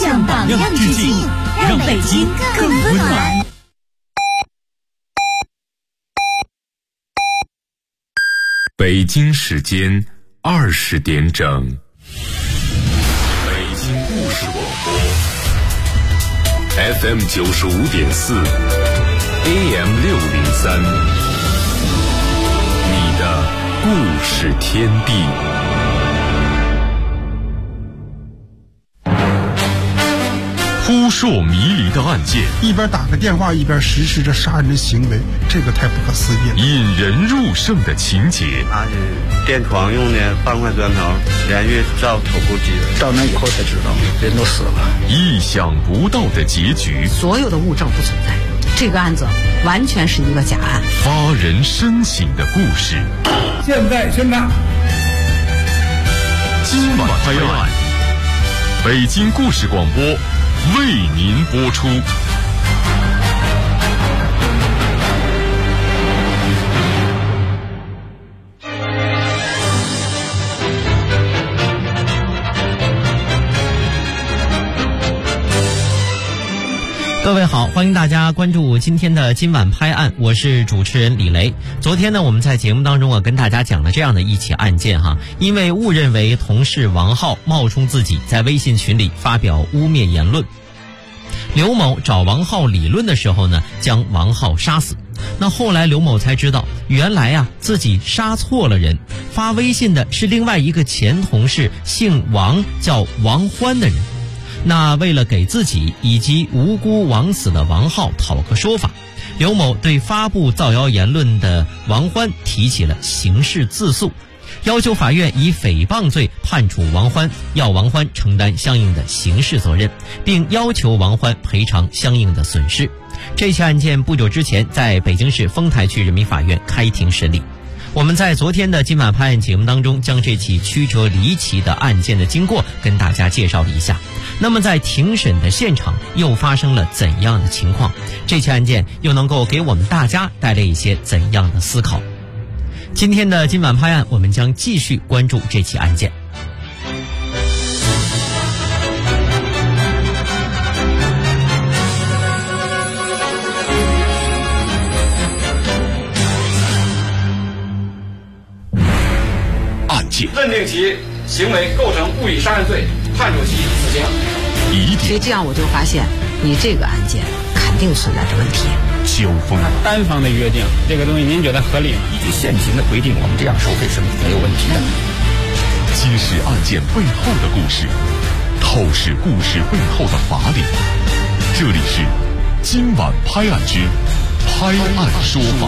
向榜样致敬，让北京更温暖。 北京时间20点整，北京故事广播 FM 95.4 AM 603，你的故事天地。扑朔迷离的案件， 一边打个电话一边实施着杀人的行为，这个太不可思议了。 引人入胜的情节， 他是电窗用的半块砖头连续照头部击， 到那以后才知道人都死了。 意想不到的结局， 所有的物证不存在，这个案子完全是一个假案。 发人深省的故事， 现在宣判， 今晚拍案，北京故事广播为您播出。 各位好，欢迎大家关注今天的今晚拍案，我是主持人李雷。昨天呢，我们在节目当中跟大家讲了这样的一起案件哈，因为误认为同事王浩冒充自己在微信群里发表污蔑言论，刘某找王浩理论的时候呢，将王浩杀死。那后来刘某才知道，原来自己杀错了人，发微信的是另外一个前同事，姓王叫王欢的人。那为了给自己以及无辜枉死的王浩讨个说法，刘某对发布造谣言论的王欢提起了刑事自诉，要求法院以诽谤罪判处王欢，要王欢承担相应的刑事责任，并要求王欢赔偿相应的损失。这起案件不久之前在北京市丰台区人民法院开庭审理。我们在昨天的今晚拍案节目当中，将这起曲折离奇的案件的经过跟大家介绍了一下。那么在庭审的现场又发生了怎样的情况？这起案件又能够给我们大家带来一些怎样的思考？今天的今晚拍案，我们将继续关注这起案件。 认定其行为构成故意杀人罪，判处其死刑。 所以这样我就发现，你这个案件肯定存在着问题。 交锋， 单方的约定这个东西，您觉得合理吗？ 以及现行的规定，我们这样收费是没有问题的。 揭示案件背后的故事，透视故事背后的法理。这里是今晚拍案之拍案说法。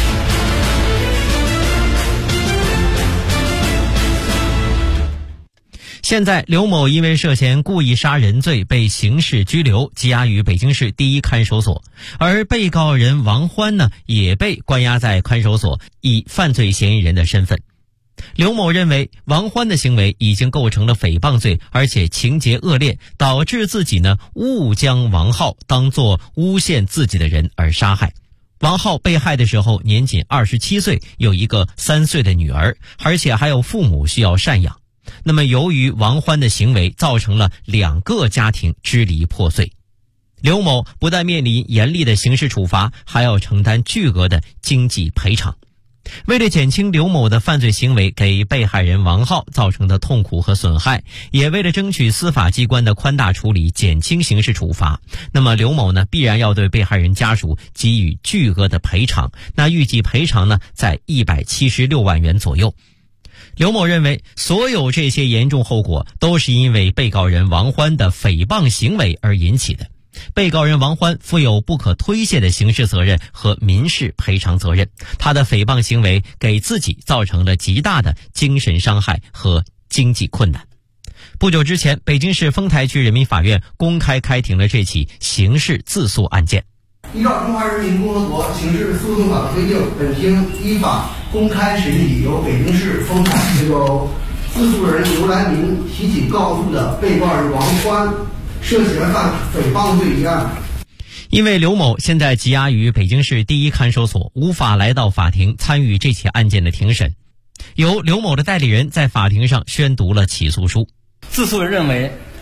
现在刘某因为涉嫌故意杀人罪被刑事拘留，羁押于北京市第一看守所，而被告人王欢呢，也被关押在看守所，以犯罪嫌疑人的身份。刘某认为王欢的行为已经构成了诽谤罪，而且情节恶劣，导致自己呢误将王浩当作诬陷自己的人而杀害。王浩被害的时候年仅27岁，有一个3岁的女儿，而且还有父母需要赡养。那么由于王欢的行为造成了2个家庭支离破碎，刘某不但面临严厉的刑事处罚，还要承担巨额的经济赔偿。为了减轻刘某的犯罪行为给被害人王浩造成的痛苦和损害，也为了争取司法机关的宽大处理，减轻刑事处罚，那么刘某呢必然要对被害人家属给予巨额的赔偿，那预计赔偿呢在176万元左右。刘某认为，所有这些严重后果都是因为被告人王欢的诽谤行为而引起的。被告人王欢负有不可推卸的刑事责任和民事赔偿责任，他的诽谤行为给自己造成了极大的精神伤害和经济困难。不久之前，北京市丰台区人民法院公开开庭了这起刑事自诉案件。 依照《中华人民共和国刑事诉讼法》的规定，本庭依法公开审理由北京市丰台由自诉人刘来明提起告诉的被告人王欢涉嫌犯诽谤罪一案。 因为刘某现在羁押于北京市第一看守所，无法来到法庭参与这起案件的庭审，由刘某的代理人在法庭上宣读了起诉书。 自诉人认为，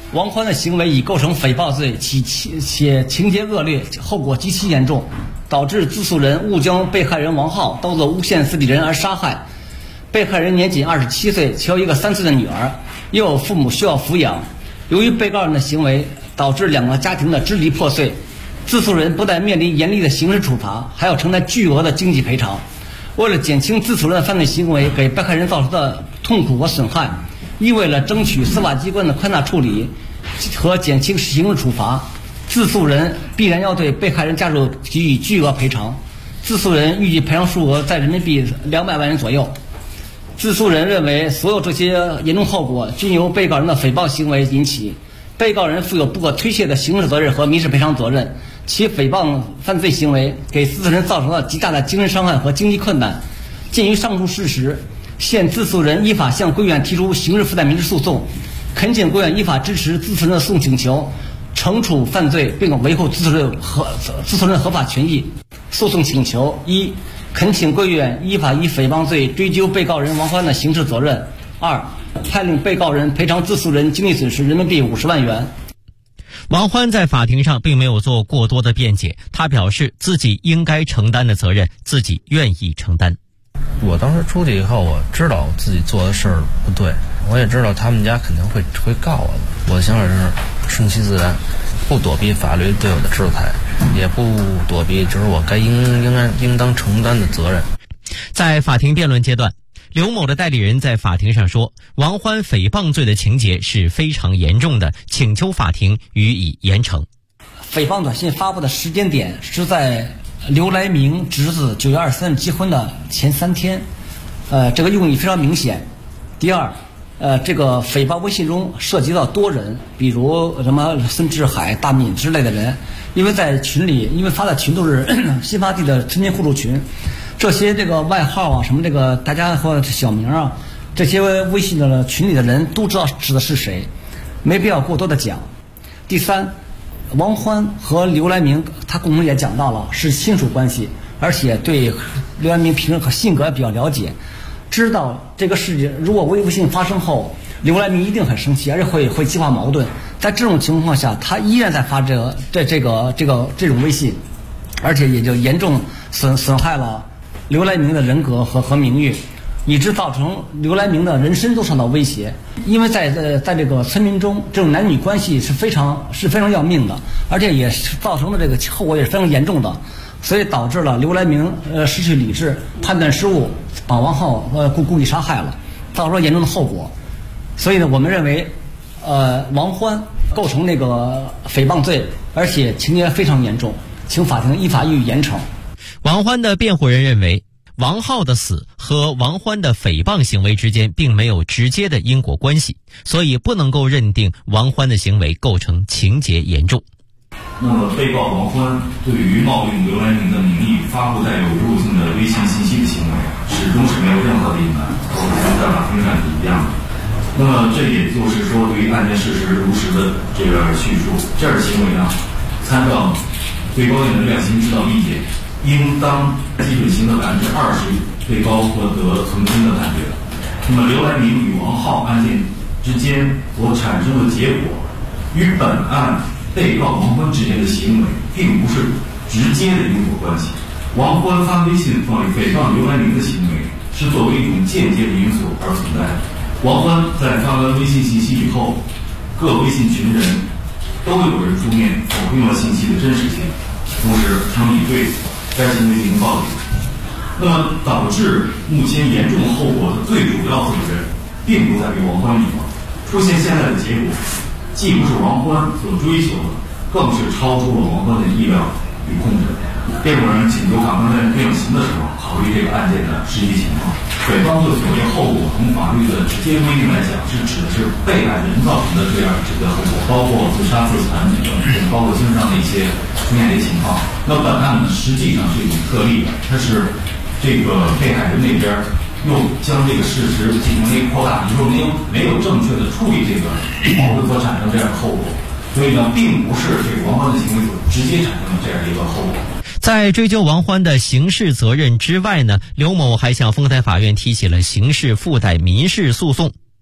王欢的行为已构成诽谤罪，且情节恶劣，后果极其严重，导致自诉人误将被害人王浩当作诬陷自己人而杀害。被害人年仅27岁，且有一个3岁的女儿，也有父母需要抚养。由于被告人的行为导致2个家庭的支离破碎，自诉人不但面临严厉的刑事处罚，还要承担巨额的经济赔偿。为了减轻自诉人的犯罪行为给被害人造成的痛苦和损害，亦为了争取司法机关的宽大处理和减轻刑事处罚，自诉人必然要对被害人家属给予巨额赔偿。自诉人预计赔偿数额在人民币200万元左右。自诉人认为，所有这些严重后果均由被告人的诽谤行为引起，被告人负有不可推卸的刑事责任和民事赔偿责任，其诽谤犯罪行为给自诉人造成了极大的精神伤害和经济困难。鉴于上述事实，现自诉人依法向贵院提出刑事附带民事诉讼，恳请贵院依法支持自诉人的诉讼请求，惩处犯罪并维护自诉人合法权益。诉讼请求：一、恳请贵院依法以诽谤罪追究被告人王欢的刑事责任；二、判令被告人赔偿自诉人经济损失人民币50万元。 王欢在法庭上并没有做过多的辩解，他表示自己应该承担的责任，自己愿意承担。 我当时出去以后，我知道自己做的事儿不对，我也知道他们家肯定会告我的。我的想法是顺其自然，不躲避法律对我的制裁，也不躲避就是我应当承担的责任。 在法庭辩论阶段，刘某的代理人在法庭上说，王欢诽谤罪的情节是非常严重的，请求法庭予以严惩。 诽谤短信发布的时间点是在刘来明侄子9月23日结婚的前3天，这个用意非常明显。第二，这个诽谤微信中涉及到多人，比如什么孙志海、大敏之类的人，因为在群里，因为发的群都是新发地的村民互助群，这些这个外号啊，什么这个大家或小名啊，这些微信的群里的人都知道指的是谁，没必要过多的讲。第三，王欢和刘来明他共同也讲到了是亲属关系，而且对刘来明平时和性格也比较了解，知道这个事情如果微信发生后，刘来明一定很生气，而且会激化矛盾。在这种情况下，他依然在发这种微信，而且也就严重损害了刘来明的人格和名誉，以致造成刘来明的人身都受到威胁。因为在这个村民中，这种男女关系是非常要命的，而且也造成的这个后果也是非常严重的，所以导致了刘来明失去理智，判断失误，把王浩故意杀害了，造成了严重的后果。所以呢，我们认为王欢构成那个诽谤罪，而且情节非常严重，请法庭依法予以严惩。 王欢的辩护人认为，王浩的死和王欢的诽谤行为之间并没有直接的因果关系，所以不能够认定王欢的行为构成情节严重。 那么被告王欢对于冒用刘来明的名义发布带有侮辱性的微信信息的行为，始终是没有任何的隐瞒，和在法庭上是一样的。那么这也就是说，对于案件事实如实的这个叙述，这样的行为呢，参照被告人的量刑指导意见，应当基准刑的20%被告获得从轻的判决。那么刘来明与王浩案件之间所产生的结果，与本案被告王欢之间的行为并不是直接的因果关系。王欢发微信放里诽谤刘来明的行为，是作为一种间接的因素而存在的。王欢在发完微信信息以后，各微信群人都有人出面否定了信息的真实性，同时他们已对该行为进行报警。那么导致目前严重后果的最主要责任，并不在于王欢一方。出现现在的结果，既不是王欢所追求的，更是超出了王欢的意料与控制。辩护人请求法官在量刑的时候考虑这个案件的实际情况。诽谤罪所谓后果，从法律的直接规定来讲，是指的是被害人造成的这样这个后果，包括自杀、自残等，包括精神上的一些出现的情况。那本案呢，实际上是一种特例的，它是这个被害人那边又将这个事实进行了一个扩大，就是没有正确的处理这个矛盾所产生这样的后果，所以呢，并不是这个王欢的行为所直接产生的这样一个后果。 在追究王欢的刑事责任之外呢，刘某还向丰台法院提起了刑事附带民事诉讼。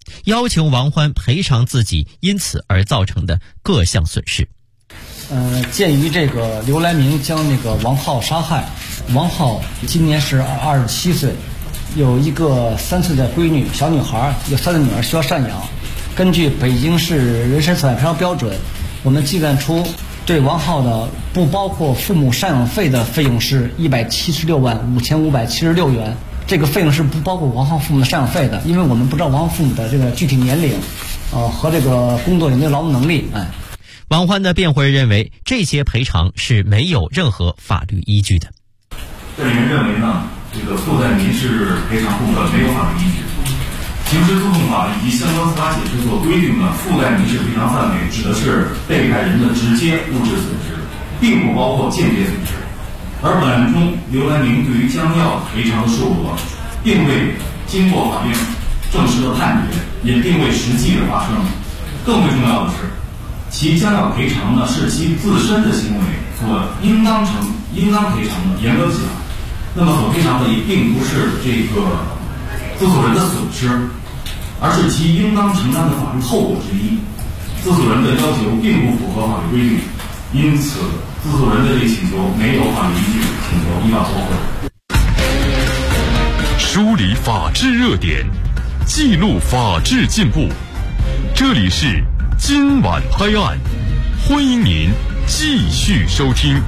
要求王欢赔偿自己因此而造成的各项损失。 鉴于这个刘来明将那个王浩杀害，王浩今年是27岁，有一个3岁的闺女小女孩，有3个女儿需要赡养。根据北京市人身损害赔偿标准，我们计算出对王浩的不包括父母赡养费的费用是1765576元。这个费用是不包括王浩父母的赡养费的，因为我们不知道王浩父母的这个具体年龄，和这个工作有没有劳动能力。 王欢的辩护人认为，这些赔偿是没有任何法律依据的。 辩护人认为呢，这个附带民事赔偿部分没有法律依据。刑事诉讼法以及相关司法解释所规定的附带民事赔偿范围指的是被害人的直接物质损失，并不包括间接损失。而本案中，刘来明对于将要赔偿的数额，并未经过法院正式的判决，也并未实际的发生。更为重要的是，其将要赔偿的是其自身的行为所应当赔偿的，严格讲，那么所赔偿的也并不是这个自诉人的损失，而是其应当承担的法律后果之一。自诉人的要求并不符合法律规定，因此自诉人的这个请求没有法律依据，请求依法驳回。 梳理法治热点，记录法治进步，这里是今晚拍案，欢迎您继续收听。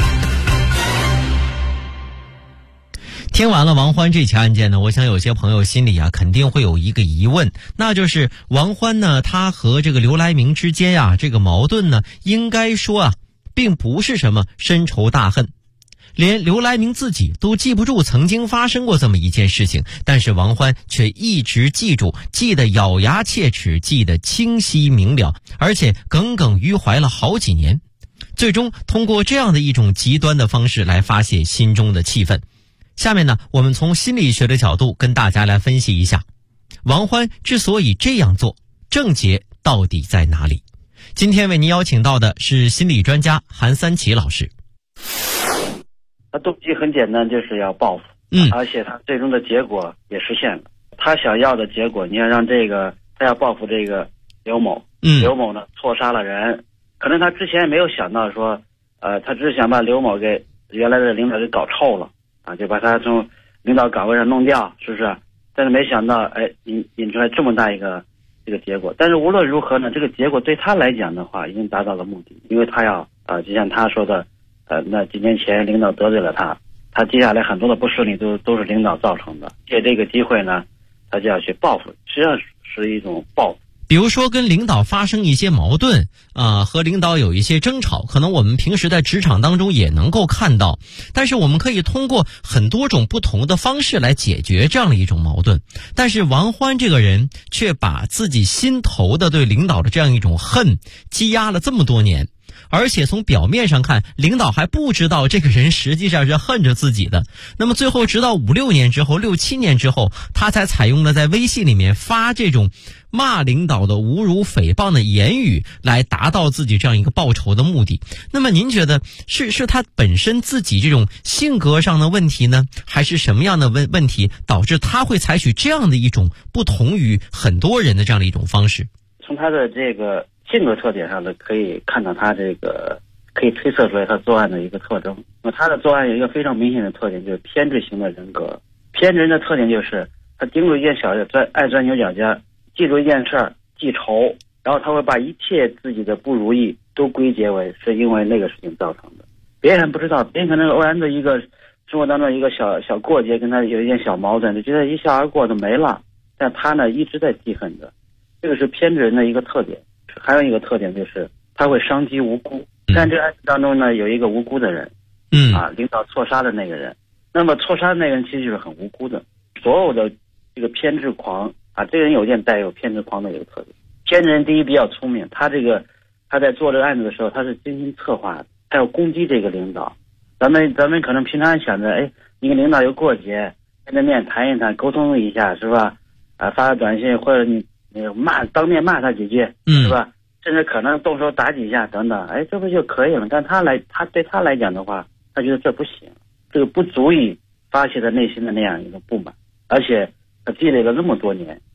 听完了王欢这起案件呢，我想有些朋友心里肯定会有一个疑问，那就是王欢呢，他和这个刘来明之间这个矛盾呢，应该说并不是什么深仇大恨，连刘来明自己都记不住曾经发生过这么一件事情，但是王欢却一直记住，记得咬牙切齿，记得清晰明了，而且耿耿于怀了好几年，最终通过这样的一种极端的方式来发泄心中的气愤。下面呢，我们从心理学的角度跟大家来分析一下，王欢之所以这样做，症结到底在哪里？今天为您邀请到的是心理专家韩三奇老师。 他动机很简单，就是要报复，而且他最终的结果也实现了。他想要的结果，你要让他要报复这个刘某，刘某呢错杀了人，可能他之前也没有想到说，他只是想把刘某给原来的领导给搞臭了。就把他从领导岗位上弄掉，是不是？但是没想到，引出来这么大一个这个结果。但是无论如何呢，这个结果对他来讲的话，已经达到了目的，因为他要就像他说的，那几年前领导得罪了他，他接下来很多的不顺利都是领导造成的。借这个机会呢，他就要去报复，实际上是一种报复。 比如说跟领导发生一些矛盾和领导有一些争吵，可能我们平时在职场当中也能够看到，但是我们可以通过很多种不同的方式来解决这样的一种矛盾。但是王欢这个人却把自己心头的对领导的这样一种恨积压了这么多年，而且从表面上看，领导还不知道这个人实际上是恨着自己的。那么最后直到5-6年之后，6、7年之后，他才采用了在微信里面发这种骂领导的侮辱诽谤的言语，来达到自己这样一个报仇的目的。那么您觉得是他本身自己这种性格上的问题呢，还是什么样的问题导致他会采取这样的一种不同于很多人的这样的一种方式？ 从他的这个性格特点上呢，可以看到他这个可以推测出来他作案的一个特征。那么他的作案有一个非常明显的特点，就是偏执型的人格。偏执人的特点就是他盯住一件小事，爱钻牛角尖，记住一件事儿记仇，然后他会把一切自己的不如意都归结为是因为那个事情造成的。别人不知道，别人可能偶然的一个生活当中一个小过节，跟他有一点小矛盾，就觉得一笑而过就没了，但他呢一直在记恨着。这个是偏执人的一个特点。还有一个特点就是他会伤及无辜。但这个案子当中呢，有一个无辜的人，领导错杀的那个人，那么错杀的那个人其实就是很无辜的。所有的这个偏执狂这个人有点带有偏执狂的一个特点。偏执人第一比较聪明，他在做这个案子的时候，他是精心策划的，他要攻击这个领导。咱们可能平常想着，你跟领导有过节，面对面谈一谈，沟通一下，是吧？发个短信或者你当面骂他几句，是吧？甚至可能动手打几下等等，这不就可以了？但他对他来讲的话，他觉得这不行，这个不足以发泄他内心的那样一个不满，而且他积累了那么多年，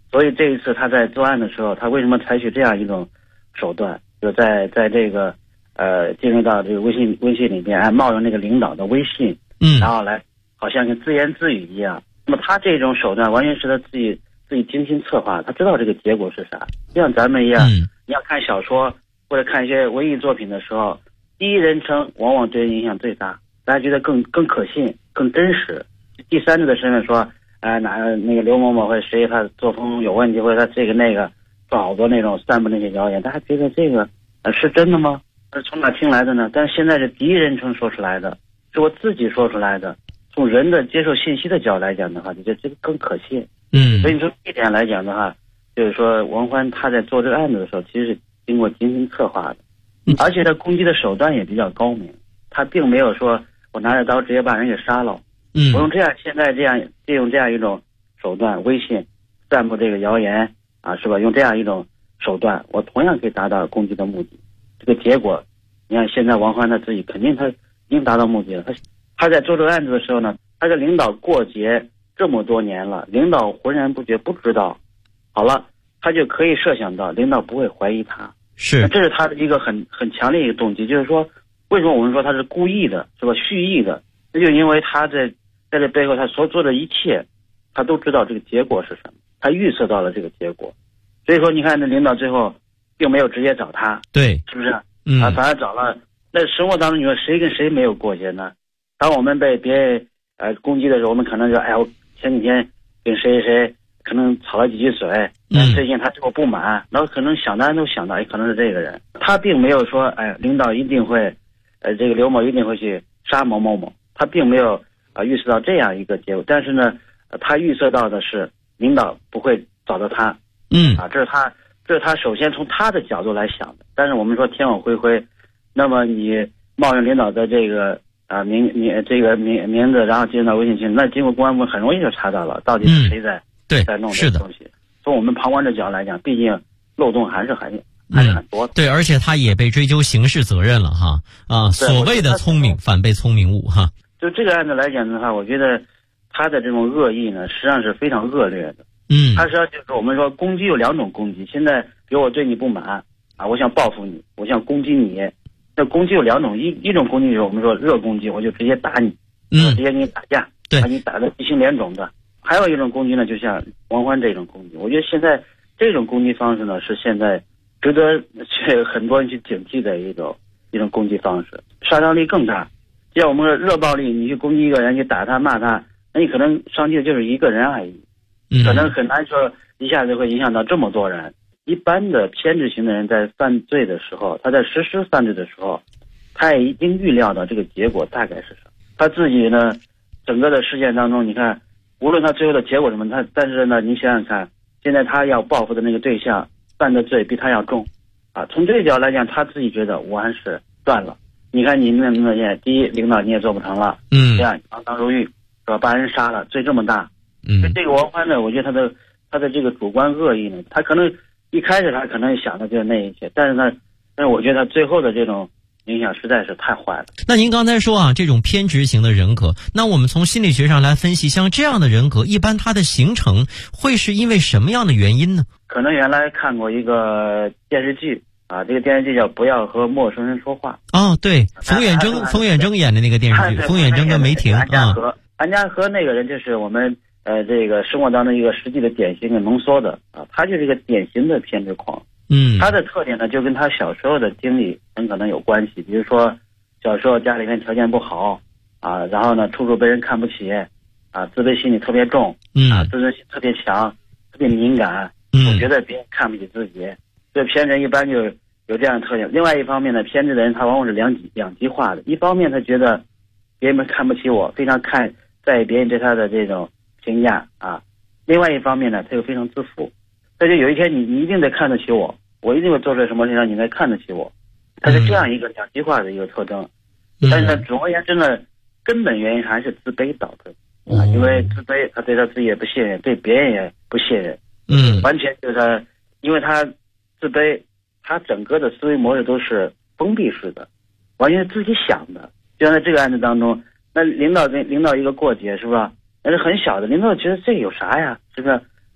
所以这一次他在作案的时候，他为什么采取这样一种手段，就在这个进入到这个微信里面，冒用那个领导的微信，然后来好像跟自言自语一样。那么他这种手段完全是他自己精心策划，他知道这个结果是啥。就像咱们一样，你要看小说或者看一些文艺作品的时候，第一人称往往对人影响最大，大家觉得更可信、更真实。第三者的身份说，那个刘某某或者谁他作风有问题，或者他这个那个做好多那种散布那些谣言，大家觉得这个是真的吗？是从哪听来的呢？但是现在是第一人称说出来的，是我自己说出来的。从人的接受信息的角度来讲的话，就觉得这个更可信。所以说这一点来讲的话，就是说王欢他在做这个案子的时候，其实是经过精心策划的，而且他攻击的手段也比较高明，他并没有说我拿着刀直接把人给杀了。我用现在借用这样一种手段，微信散布这个谣言啊，是吧？用这样一种手段，我同样可以达到攻击的目的。这个结果，你看现在王欢他自己肯定他已经达到目的了。他在做这个案子的时候呢，他跟领导过节这么多年了，领导浑然不觉，不知道。好了，他就可以设想到领导不会怀疑他。 是， 这是他的一个很强烈一个动机，就是说，为什么我们说他是故意的，是吧？蓄意的，那就因为他在这背后他所做的一切，他都知道这个结果是什么，他预测到了这个结果。所以说，你看那领导最后并没有直接找他， 对， 是不是？反而找了。那生活当中你说谁跟谁没有过节呢？当我们被别人攻击的时候，我们可能说，我前几天跟谁可能吵了几句嘴，最近他对我不满，然后可能想当然都想到，可能是这个人。他并没有说，领导一定会，这个刘某一定会去杀某某某，他并没有预测到这样一个结果。但是呢，他预测到的是领导不会找到他，这是他首先从他的角度来想的。但是我们说天网恢恢，那么你冒用领导的这个名字，然后进入到微信群，那经过公安部很容易就查到了到底是谁在弄这个东西。从我们旁观者角度来讲，毕竟漏洞还是很多的。 对，而且他也被追究刑事责任了哈。所谓的聪明反被聪明误哈。 就这个案子来讲的话，我觉得他的这种恶意呢，实际上是非常恶劣的。他实际上就是我们说攻击有两种攻击。现在比如我对你不满我想报复你，我想攻击你。那攻击有两种，一种攻击就是我们说热攻击，我就直接打你，直接跟你打架，把你打得鼻青脸肿的。还有一种攻击呢，就像王欢这种攻击，我觉得现在这种攻击方式呢，是现在值得很多人去警惕的一种攻击方式，杀伤力更大。就像我们说热暴力，你去攻击一个人，去打他骂他，那你可能伤及的就是一个人而已，可能很难说一下子会影响到这么多人。一般的偏执型的人在犯罪的时候，他在实施犯罪的时候，他也已经预料到这个结果大概是什么。他自己呢，整个的事件当中，你看，无论他最后的结果什么，但是呢，你想想看，现在他要报复的那个对象犯的罪比他要重，从这个角度来讲，他自己觉得我还是断了。你看你那第一，领导你也做不成了，这样锒铛入狱，是吧？把人杀了，罪这么大，这个王欢呢，我觉得他的这个主观恶意呢，他可能一开始他可能想的就是那一些，但是我觉得他最后的这种影响实在是太坏了。 那您刚才说这种偏执型的人格，那我们从心理学上来分析，像这样的人格，一般它的形成会是因为什么样的原因呢？ 可能原来看过一个电视剧这个电视剧叫《不要和陌生人说话》。对，冯远征演的那个电视剧，冯远征跟梅婷安家和那个人就是我们这个生活当中一个实际的典型的浓缩的他就是一个典型的偏执狂。他的特点呢，就跟他小时候的经历很可能有关系。比如说小时候家里面条件不好然后呢处处被人看不起自卑心理特别重自尊心特别强，特别敏感，总觉得别人看不起自己。所以偏执一般就有这样的特点。另外一方面呢，偏执的人他往往是两极化的。一方面他觉得别人看不起我，非常在意别人对他的这种评价另外一方面呢，他又非常自负。他就有一天你一定得看得起我，我一定会做出什么事让你来看得起我。他是这样一个两极化的一个特征。但是呢，总而言之呢，根本原因还是自卑导致因为自卑，他对他自己也不信任，对别人也不信任。完全就是他，因为他自卑，他整个的思维模式都是封闭式的，完全是自己想的。就像在这个案子当中，那领导一个过节是吧？那是很小的，领导觉得这有啥呀？是不是？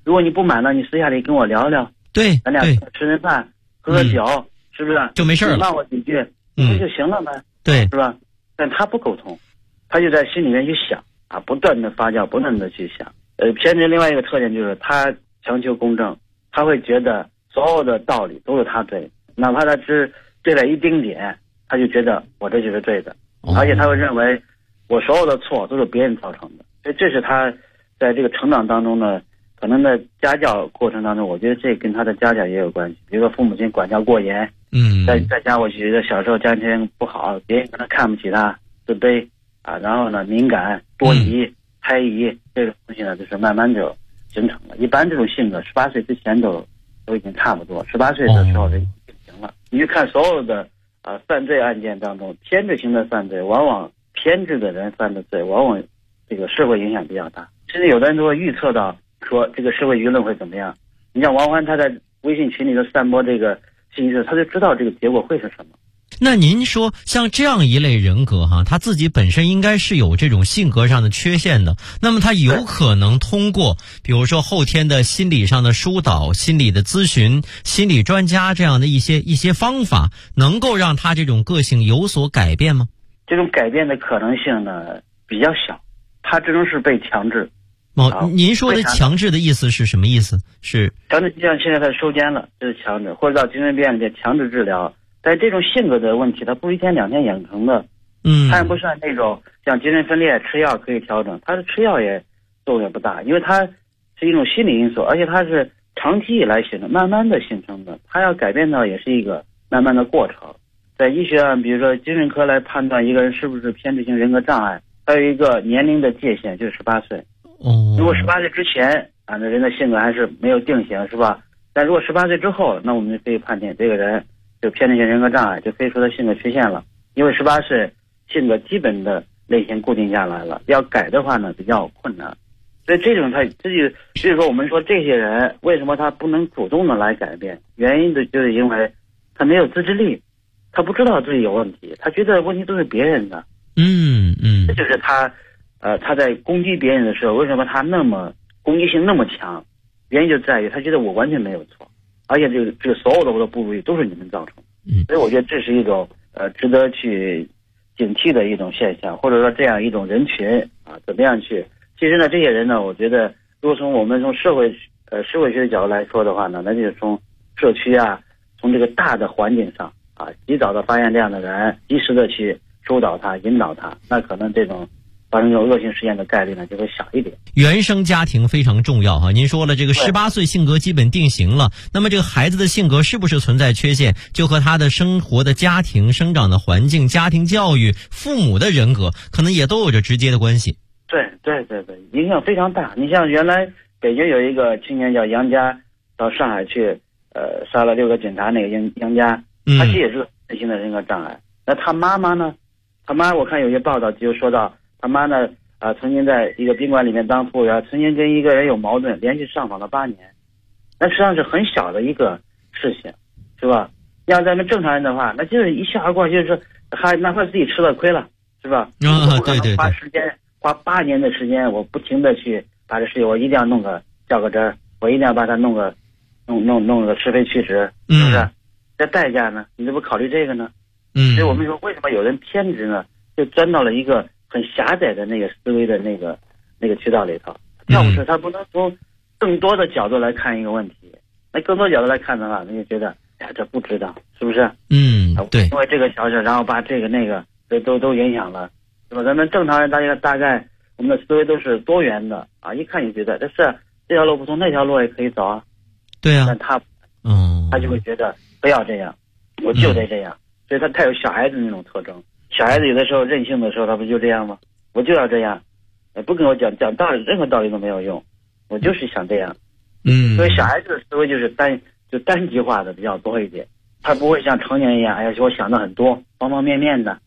如果你不满了，你私下里跟我聊聊， 对， 咱俩吃顿饭，喝个酒，是不是就没事了？ 骂我几句，不就行了吗？ 对， 是吧？但他不沟通，他就在心里面去想啊，不断的发酵，不断的去想。偏执另外一个特点就是他强求公正，他会觉得所有的道理都是他对，哪怕他只对了一丁点，他就觉得我这就是对的，而且他会认为我所有的错都是别人造成的。所以这是他在这个成长当中呢，可能在家教过程当中，我觉得这跟他的家教也有关系。比如说父母亲管教过严，在家我觉得小时候家庭不好，别人可能看不起他，自卑啊，然后呢敏感、多疑、猜疑这种东西呢，就是慢慢就形成了。一般这种性格18岁之前都已经差不多，18岁的时候就定型了。你去看所有的犯罪案件当中，偏执型的犯罪，往往偏执的人犯的罪，往往这个社会影响比较大。甚至有的人都会预测到说这个社会舆论会怎么样。你像王欢他在微信群里头散播这个信息，他就知道这个结果会是什么。 那您说像这样一类人格他自己本身应该是有这种性格上的缺陷的，那么他有可能通过比如说后天的心理上的疏导、心理的咨询、心理专家这样的一些方法，能够让他这种个性有所改变吗？ 这种改变的可能性呢比较小，他只能是被强制。 您说的强制的意思是什么意思？是强制，就像现在他收监了，这是强制，或者到精神病院里强制治疗。但这种性格的问题，它不是一天两天养成的，它也不像那种像精神分裂吃药可以调整，它的吃药也作用也不大，因为它是一种心理因素，而且它是长期以来形成、慢慢的形成的，它要改变呢也是一个慢慢的过程。在医学上，比如说精神科来判断一个人是不是偏执型人格障碍，还有一个年龄的界限，就是18岁。如果18岁之前那人的性格还是没有定型，是吧？但如果18岁之后，那我们就可以判定这个人就偏执型人格障碍，就可以说他性格缺陷了。因为18岁性格基本的类型固定下来了，要改的话呢比较困难。所以这种所以说我们说这些人为什么他不能主动的来改变，原因就是因为他没有自制力，他不知道自己有问题，他觉得问题都是别人的。这就是他在攻击别人的时候，为什么他那么攻击性那么强？原因就在于他觉得我完全没有错，而且这个所有的我的不如意都是你们造成的。所以我觉得这是一种值得去警惕的一种现象，或者说这样一种人群怎么样去？其实呢，这些人呢，我觉得如果从社会学的角度来说的话呢，那就是从社区从这个大的环境上及早的发现这样的人，及时的去疏导他、引导他，那可能这种发生这种恶性事件的概率呢就会小一点。 原生家庭非常重要您说了这个18岁性格基本定型了，那么这个孩子的性格是不是存在缺陷，就和他的生活的家庭、生长的环境、家庭教育、父母的人格可能也都有着直接的关系。 对，影响非常大。你像原来北京有一个青年叫杨佳，到上海去杀了6个警察，那个杨佳，他其实也是内心的人格障碍。那他妈妈呢？他妈我看有些报道就说到他妈呢曾经在一个宾馆里面当服务员，曾经跟一个人有矛盾，连续上访了8年。那实际上是很小的一个事情，是吧？要咱们正常人的话，那就是一笑而过，就是说还哪怕自己吃了亏了，是吧？ 对， 花8年的时间，我不停的去把这事情，我一定要较个真儿，我一定要把它弄个是非曲直，是不是？这代价呢？你怎么考虑这个呢？所以我们说，为什么有人偏执呢？就钻到了一个很狭窄的那个思维的那个渠道里头。要不是他不能从更多的角度来看一个问题，那更多角度来看的话，那就觉得这不值当，是不是？ 对， 因为这个小事，然后把这个那个都影响了，是吧？咱们正常人大概我们的思维都是多元的一看就觉得这条路不通，那条路也可以走啊。 对啊， 但他就会觉得不要这样，我就得这样。所以他有小孩子那种特征。小孩子有的时候任性的时候，他不就这样吗？我就要这样，不跟我讲道理，任何道理都没有用，我就是想这样。所以小孩子的思维就是单极化的比较多一点，他不会像成年人一样，我想的很多，方方面面的。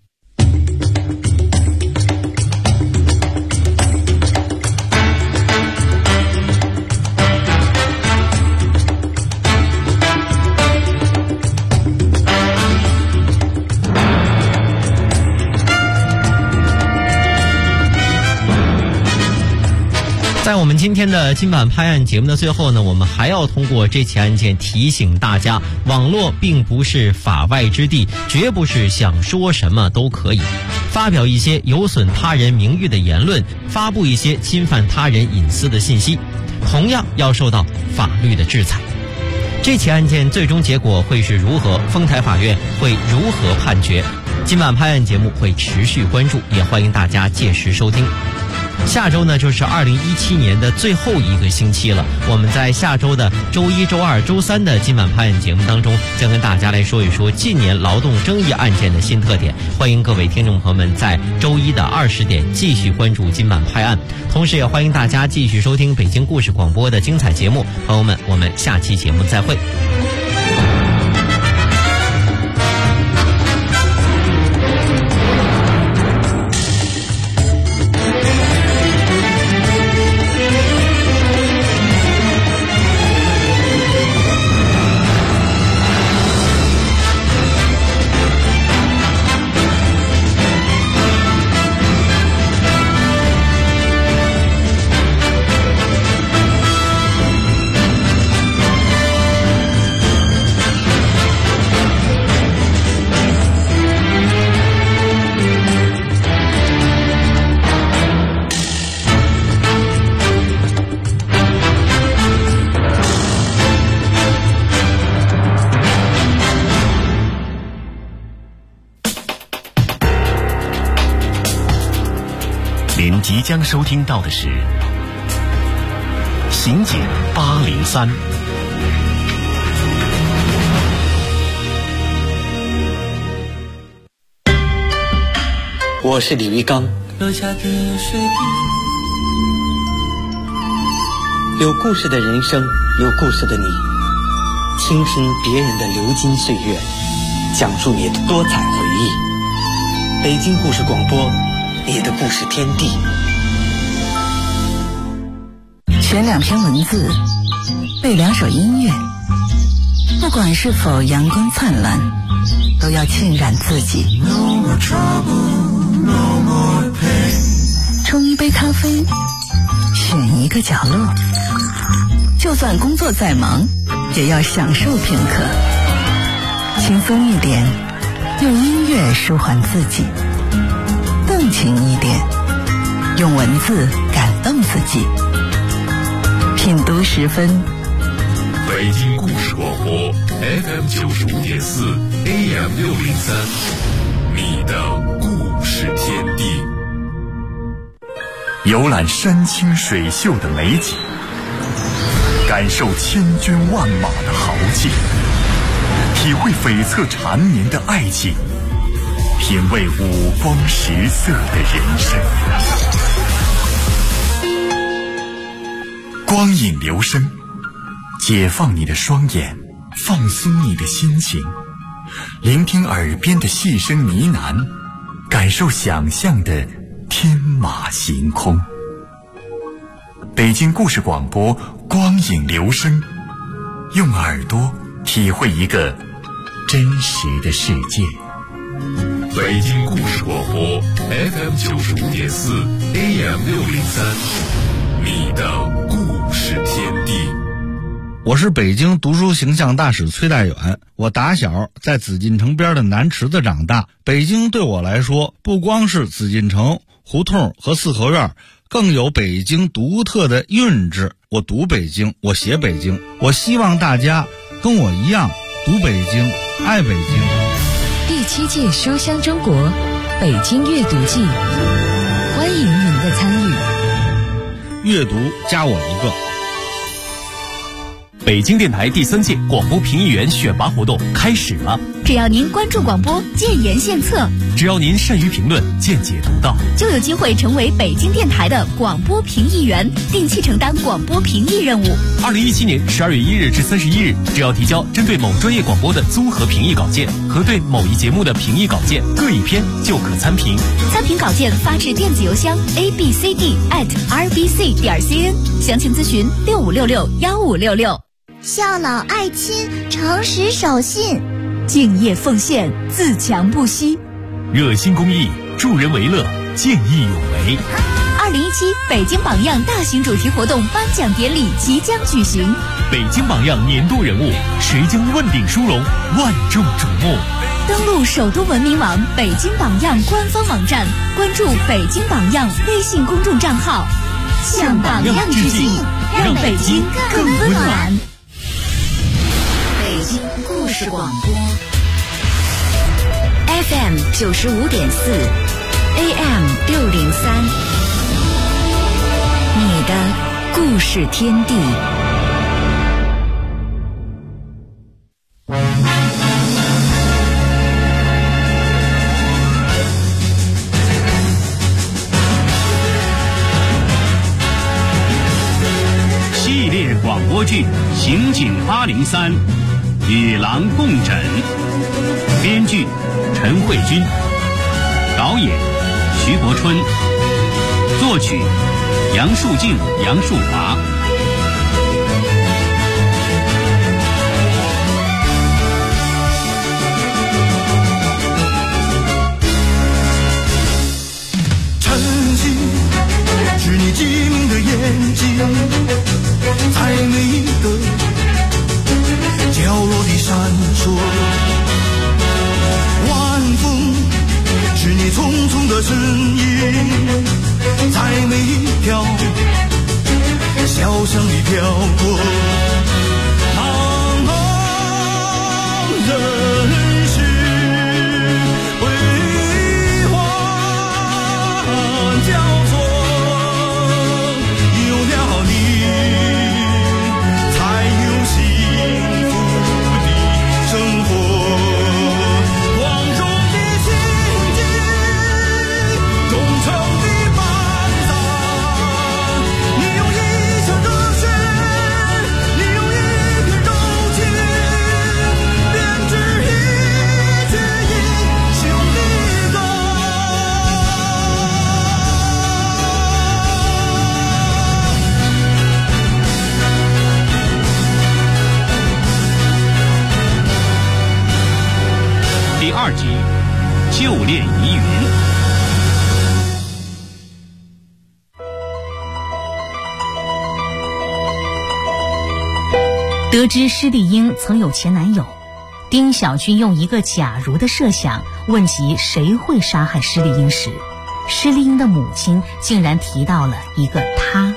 在我们今天的今晚拍案节目的最后呢，我们还要通过这起案件提醒大家，网络并不是法外之地，绝不是想说什么都可以。发表一些有损他人名誉的言论，发布一些侵犯他人隐私的信息，同样要受到法律的制裁。这起案件最终结果会是如何？丰台法院会如何判决？今晚拍案节目会持续关注，也欢迎大家届时收听。下周呢就是2017年的最后一个星期了，我们在下周的周一、周二、周三的今晚拍案节目当中，将跟大家来说一说近年劳动争议案件的新特点。欢迎各位听众朋友们在周一的20点继续关注今晚拍案，同时也欢迎大家继续收听北京故事广播的精彩节目。朋友们，我们下期节目再会。 您即将收听到的是《刑警803》。 我是李玉刚。有故事的人生，有故事的你，倾听别人的流金岁月，讲述你的多彩回忆。北京故事广播，你的故事天地。 选2篇文字，背2首音乐，不管是否阳光灿烂，都要浸染自己。冲一杯咖啡，选一个角落，就算工作再忙，也要享受片刻。轻松一点，用音乐舒缓自己；动情一点，用文字感动自己。品读10分， 北京故事广播 FM 95.4 AM 603，你的故事天地。游览山清水秀的美景，感受千军万马的豪气，体会悱恻缠绵的爱情，品味五光十色的人生。光影留声，解放你的双眼，放松你的心情，聆听耳边的细声呢喃，感受想象的天马行空。北京故事广播，光影留声，用耳朵体会一个真实的世界。北京故事广播 FM 95.4 AM 603，你的故事天地。 我是北京读书形象大使崔代远，我打小在紫禁城边的南池子长大。北京对我来说，不光是紫禁城、胡同和四合院，更有北京独特的韵致。我读北京，我写北京，我希望大家跟我一样读北京，爱北京。 第7届书香中国北京阅读季，欢迎您的参与。 阅读加我一个。 北京电台第3届广播评议员选拔活动开始了。 只要您关注广播，建言献策； 只要您善于评论，见解独到， 就有机会成为北京电台的广播评议员，定期承担广播评议任务。 2017年12月1日至31日，只要提交针对某专业广播的综合评议稿件和对某一节目的评议稿件各1篇，就可参评。 参评稿件发至电子邮箱 abcd@rbc.cn， 详情咨询65661566。 孝老爱亲，诚实守信， 敬业奉献，自强不息， 热心公益，助人为乐，见义勇为。 2017北京榜样大型主题活动颁奖典礼即将举行。 北京榜样年度人物，谁将问鼎殊荣，万众瞩目。 登录首都文明网北京榜样官方网站，关注北京榜样微信公众账号，向榜样致敬，让北京更温暖。 北京故事广播 FM 95.4 AM 603，你的故事天地。 系列广播剧《刑警803》，与狼共枕。编剧陈慧君，导演徐伯春，作曲杨树静、杨树华。 晨曦是你机灵的眼睛，在每一个角落里闪烁。晚风是你匆匆的身影，在每一条小巷里飘过。茫茫人世辉煌交错，有了你才有幸福的生活。 第2集《旧恋疑云》。 得知施丽英曾有前男友，丁小军用一个假如的设想问及谁会杀害施丽英时，施丽英的母亲竟然提到了一个他。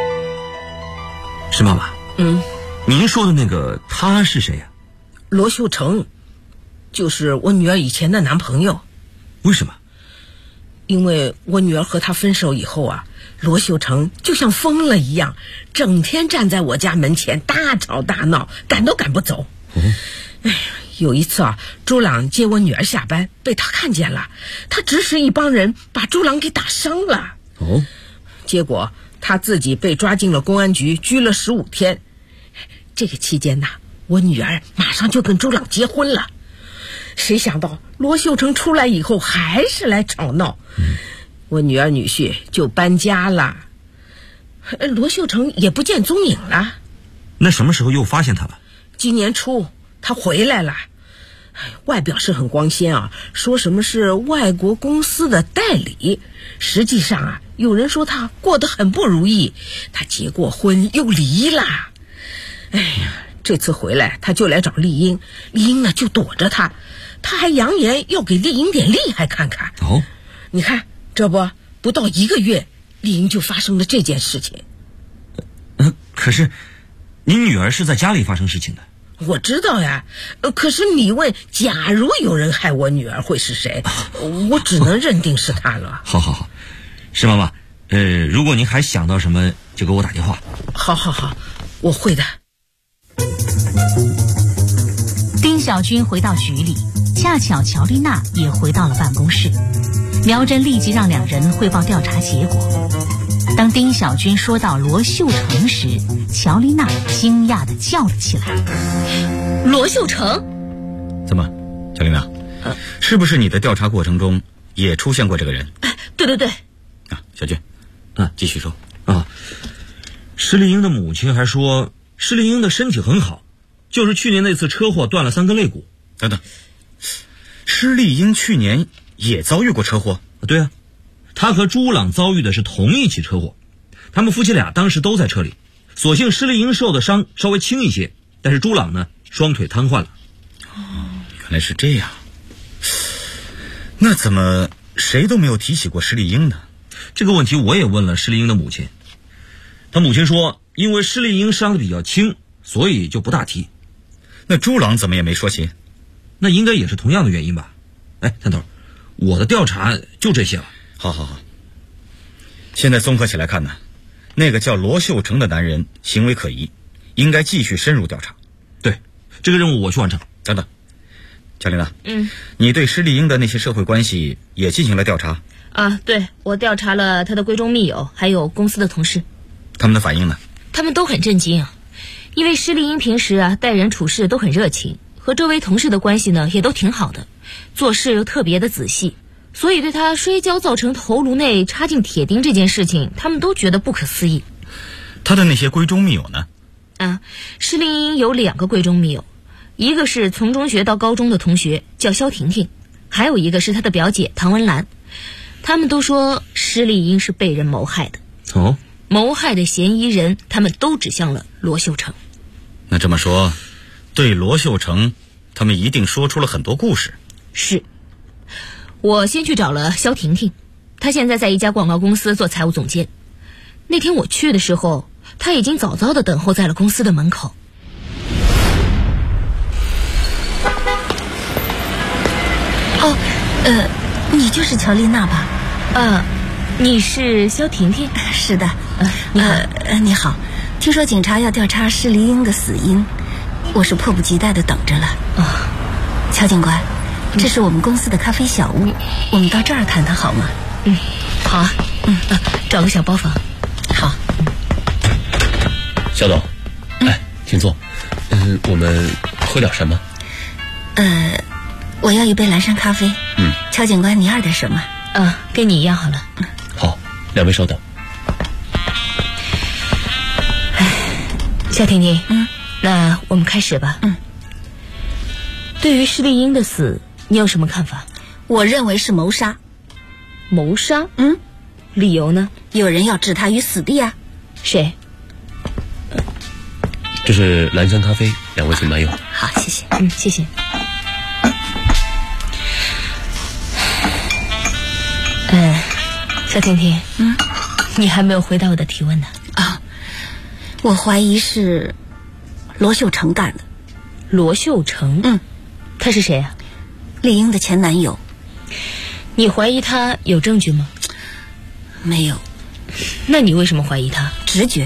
施妈妈，您说的那个他是谁呀？ 罗秀成，就是我女儿以前的男朋友。 为什么？ 因为我女儿和他分手以后啊，罗秀成就像疯了一样，整天站在我家门前大吵大闹，赶都赶不走。哎呀，有一次啊，朱朗接我女儿下班，被他看见了，他指使一帮人把朱朗给打伤了。结果他自己被抓进了公安局，拘了15天。这个期间呢，我女儿马上就跟朱朗结婚了。谁想到罗秀成出来以后还是来吵闹，我女儿女婿就搬家了，罗秀成也不见踪影了。 那什么时候又发现他了？ 今年初他回来了，外表是很光鲜啊，说什么是外国公司的代理，实际上啊，有人说他过得很不如意，他结过婚又离了。哎呀，这次回来他就来找丽英，丽英呢就躲着他，他还扬言要给丽英点厉害看看。你看这不到1个月，丽英就发生了这件事情。 可是您女儿是在家里发生事情的。 我知道呀，可是你问假如有人害我女儿会是谁，我只能认定是他了。 好，施妈妈，如果您还想到什么就给我打电话。 好，我会的。 丁小军回到局里，恰巧乔丽娜也回到了办公室。苗真立即让2人汇报调查结果。当丁小军说到罗秀成时，乔丽娜惊讶地叫了起来： 罗秀成？ 怎么，乔丽娜，是不是你的调查过程中也出现过这个人？ 对。 小军，继续说。 施丽英的母亲还说施丽英的身体很好，就是去年那次车祸断了3根肋骨。 等等，施丽英去年也遭遇过车祸？ 对啊， 他和朱朗遭遇的是同一起车祸，他们夫妻俩当时都在车里，所幸施丽英受的伤稍微轻一些，但是朱朗呢双腿瘫痪了。 原来是这样，那怎么谁都没有提起过施丽英呢？ 这个问题我也问了施丽英的母亲，他母亲说因为施丽英伤得比较轻，所以就不大提。 那朱朗怎么也没说起？ 那应该也是同样的原因吧。哎，探头，我的调查就这些了。 好，现在综合起来看呢，那个叫罗秀成的男人行为可疑，应该继续深入调查。 对，这个任务我去完成。 等等，乔琳娜，你对施丽英的那些社会关系也进行了调查？ 啊，对，我调查了她的闺中密友，还有公司的同事。 他们的反应呢？ 他们都很震惊啊，因为施丽英平时待人处事都很热情，和周围同事的关系呢也都挺好的，做事又特别的仔细，所以对她摔跤造成头颅内插进铁钉这件事情，他们都觉得不可思议。 她的那些闺中密友呢？ 施丽英有2个闺中密友，一个是从中学到高中的同学，叫萧婷婷，还有一个是她的表姐唐文兰。他们都说施丽英是被人谋害的。谋害的嫌疑人他们都指向了罗秀成。 那这么说，对罗秀成他们一定说出了很多故事。 是，我先去找了萧婷婷，她现在在一家广告公司做财务总监。那天我去的时候，她已经早早地等候在了公司的门口。 你就是乔丽娜吧？ 你是萧婷婷？ 是的。 你好。 你好，听说警察要调查施丽英的死因，我是迫不及待地等着了。乔警官，这是我们公司的咖啡小屋，我们到这儿谈谈好吗？ 好啊。找个小包房。 好。 肖总，请坐。我们喝点什么？ 我要一杯蓝山咖啡。乔警官，你要点什么？ 跟你一样好了。 好，两位稍等。 萧婷婷，那我们开始吧。对于施丽英的死，你有什么看法？ 我认为是谋杀。 谋杀？理由呢？ 有人要置她于死地啊。 谁？ 这是蓝山咖啡，两位请慢用。 好，谢谢。 谢谢。萧婷婷，你还没有回答我的提问呢。 我怀疑是罗秀成干的。 罗秀成？他是谁啊？ 丽英的前男友。 你怀疑他有证据吗？ 没有。 那你为什么怀疑他？ 直觉。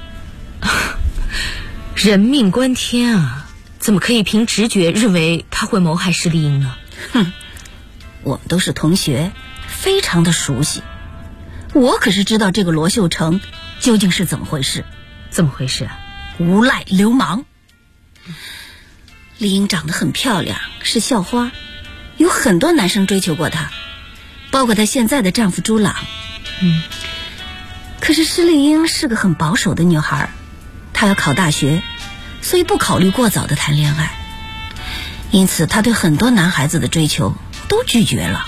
人命关天啊，怎么可以凭直觉认为他会谋害施丽英呢？ 我们都是同学，非常的熟悉。我可是知道这个罗秀成究竟是怎么回事。 怎么回事啊？ 无赖流氓。丽英长得很漂亮，是校花，有很多男生追求过她，包括她现在的丈夫朱朗。可是施丽英是个很保守的女孩，她要考大学，所以不考虑过早的谈恋爱，因此她对很多男孩子的追求都拒绝了。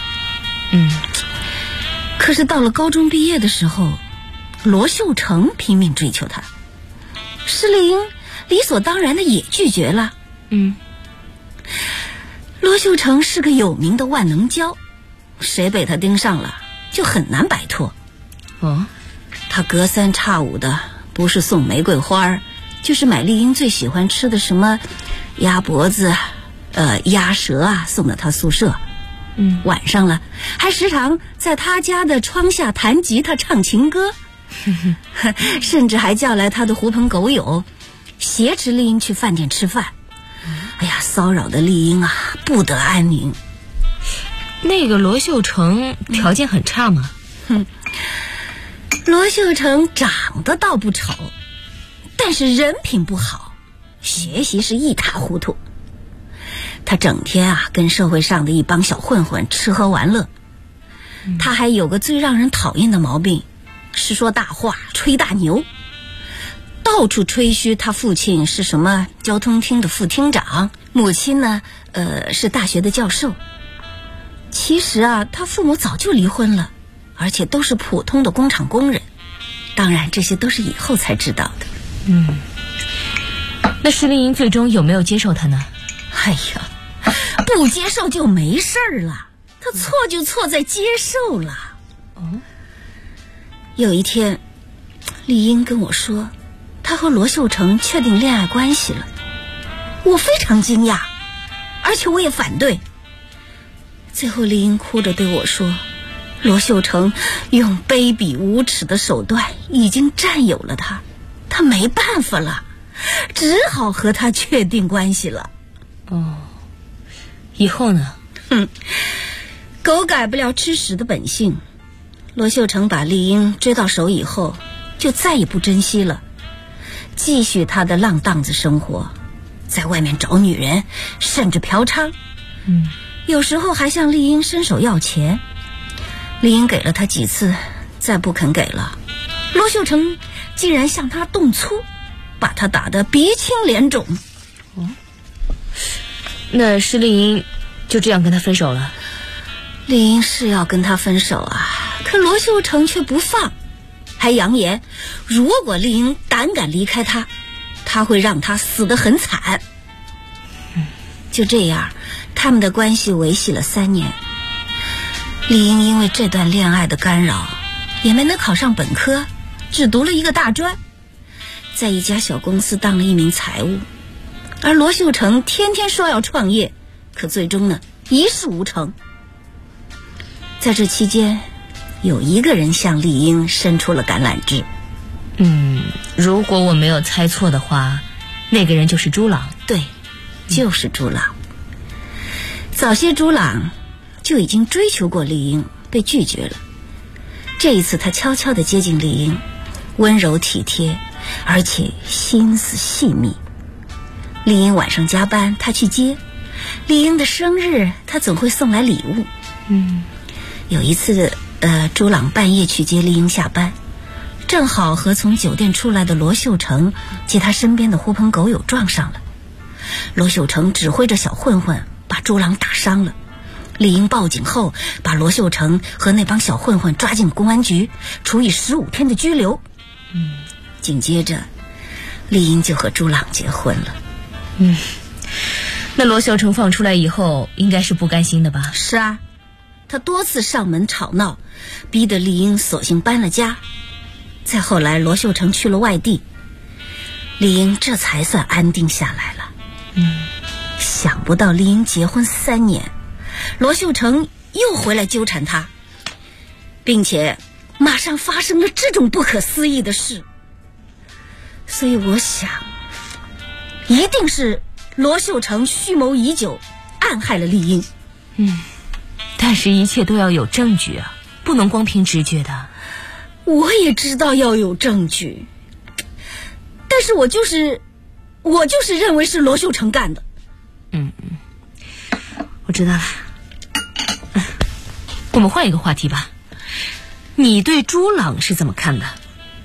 可是到了高中毕业的时候，罗秀成拼命追求她，施丽英理所当然的也拒绝了。罗秀成是个有名的万能胶，谁被他盯上了就很难摆脱。他隔三差五的不是送玫瑰花，就是买丽英最喜欢吃的什么鸭脖子鸭舌啊送到他宿舍。晚上了还时常在他家的窗下弹吉他唱情歌，甚至还叫来他的狐朋狗友挟持丽英去饭店吃饭。骚扰的丽英啊不得安宁。 那个罗秀成条件很差吗？ 罗秀成长得倒不丑，但是人品不好，学习是一塌糊涂。他整天跟社会上的一帮小混混吃喝玩乐。他还有个最让人讨厌的毛病，是说大话，吹大牛，到处吹嘘他父亲是什么交通厅的副厅长，母亲呢是大学的教授。其实他父母早就离婚了， 而且都是普通的工厂工人。当然，这些都是以后才知道的。 那施丽英最终有没有接受他呢？ 哎呀，不接受就没事儿了，他错就错在接受了。有一天，丽英跟我说，她和罗秀成确定恋爱关系了。我非常惊讶，而且我也反对。最后丽英哭着对我说，罗秀成用卑鄙无耻的手段已经占有了她，她没办法了，只好和他确定关系了。 以后呢？ 狗改不了吃屎的本性。罗秀成把丽英追到手以后，就再也不珍惜了，继续他的浪荡子生活，在外面找女人，甚至嫖娼。有时候还向丽英伸手要钱，丽英给了他几次，再不肯给了，罗秀成竟然向他动粗，把他打得鼻青脸肿。 那施丽英就这样跟他分手了？ 丽英是要跟他分手啊，可罗秀成却不放，还扬言如果丽英胆敢离开他，他会让他死得很惨。就这样，他们的关系维系了3年。丽英因为这段恋爱的干扰，也没能考上本科，只读了一个大专，在一家小公司当了一名财务。而罗秀成天天说要创业，可最终呢，一事无成。在这期间，有一个人向丽英伸出了橄榄枝。 如果我没有猜错的话，那个人就是朱朗。 对，就是朱朗。早些朱朗就已经追求过丽英，被拒绝了。这一次他悄悄地接近丽英，温柔体贴，而且心思细密。丽英晚上加班，他去接；丽英的生日，他总会送来礼物。有一次朱朗半夜去接丽英下班，正好和从酒店出来的罗秀成及他身边的狐朋狗友撞上了。罗秀成指挥着小混混把朱朗打伤了。丽英报警后，把罗秀成和那帮小混混抓进公安局，处以15天的拘留。紧接着，丽英就和朱朗结婚了。 那罗秀成放出来以后，应该是不甘心的吧？ 是啊，他多次上门吵闹，逼得丽英索性搬了家。再后来，罗秀成去了外地，丽英这才算安定下来了。想不到丽英结婚3年，罗秀成又回来纠缠她，并且马上发生了这种不可思议的事。所以我想，一定是罗秀成蓄谋已久，暗害了丽英。 但是一切都要有证据啊，不能光凭直觉的。 我也知道要有证据，但是我就是认为是罗秀成干的。 我知道了。我们换一个话题吧。你对朱朗是怎么看的？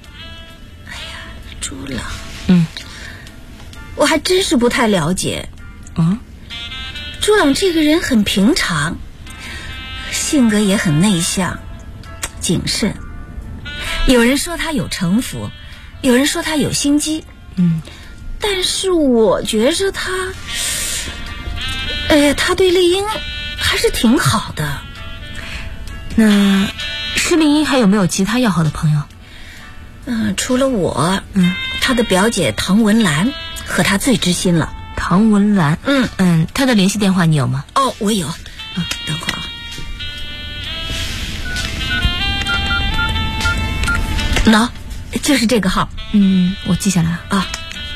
朱朗，我还真是不太了解。朱朗这个人很平常，性格也很内向、谨慎。有人说他有城府，有人说他有心机。但是我觉着他对丽英还是挺好的。 那施丽英还有没有其他要好的朋友？ 除了我，她的表姐唐文兰和她最知心了。 唐文兰，她的联系电话你有吗？ 我有。等会儿啊，就是这个号。 我记下来了啊。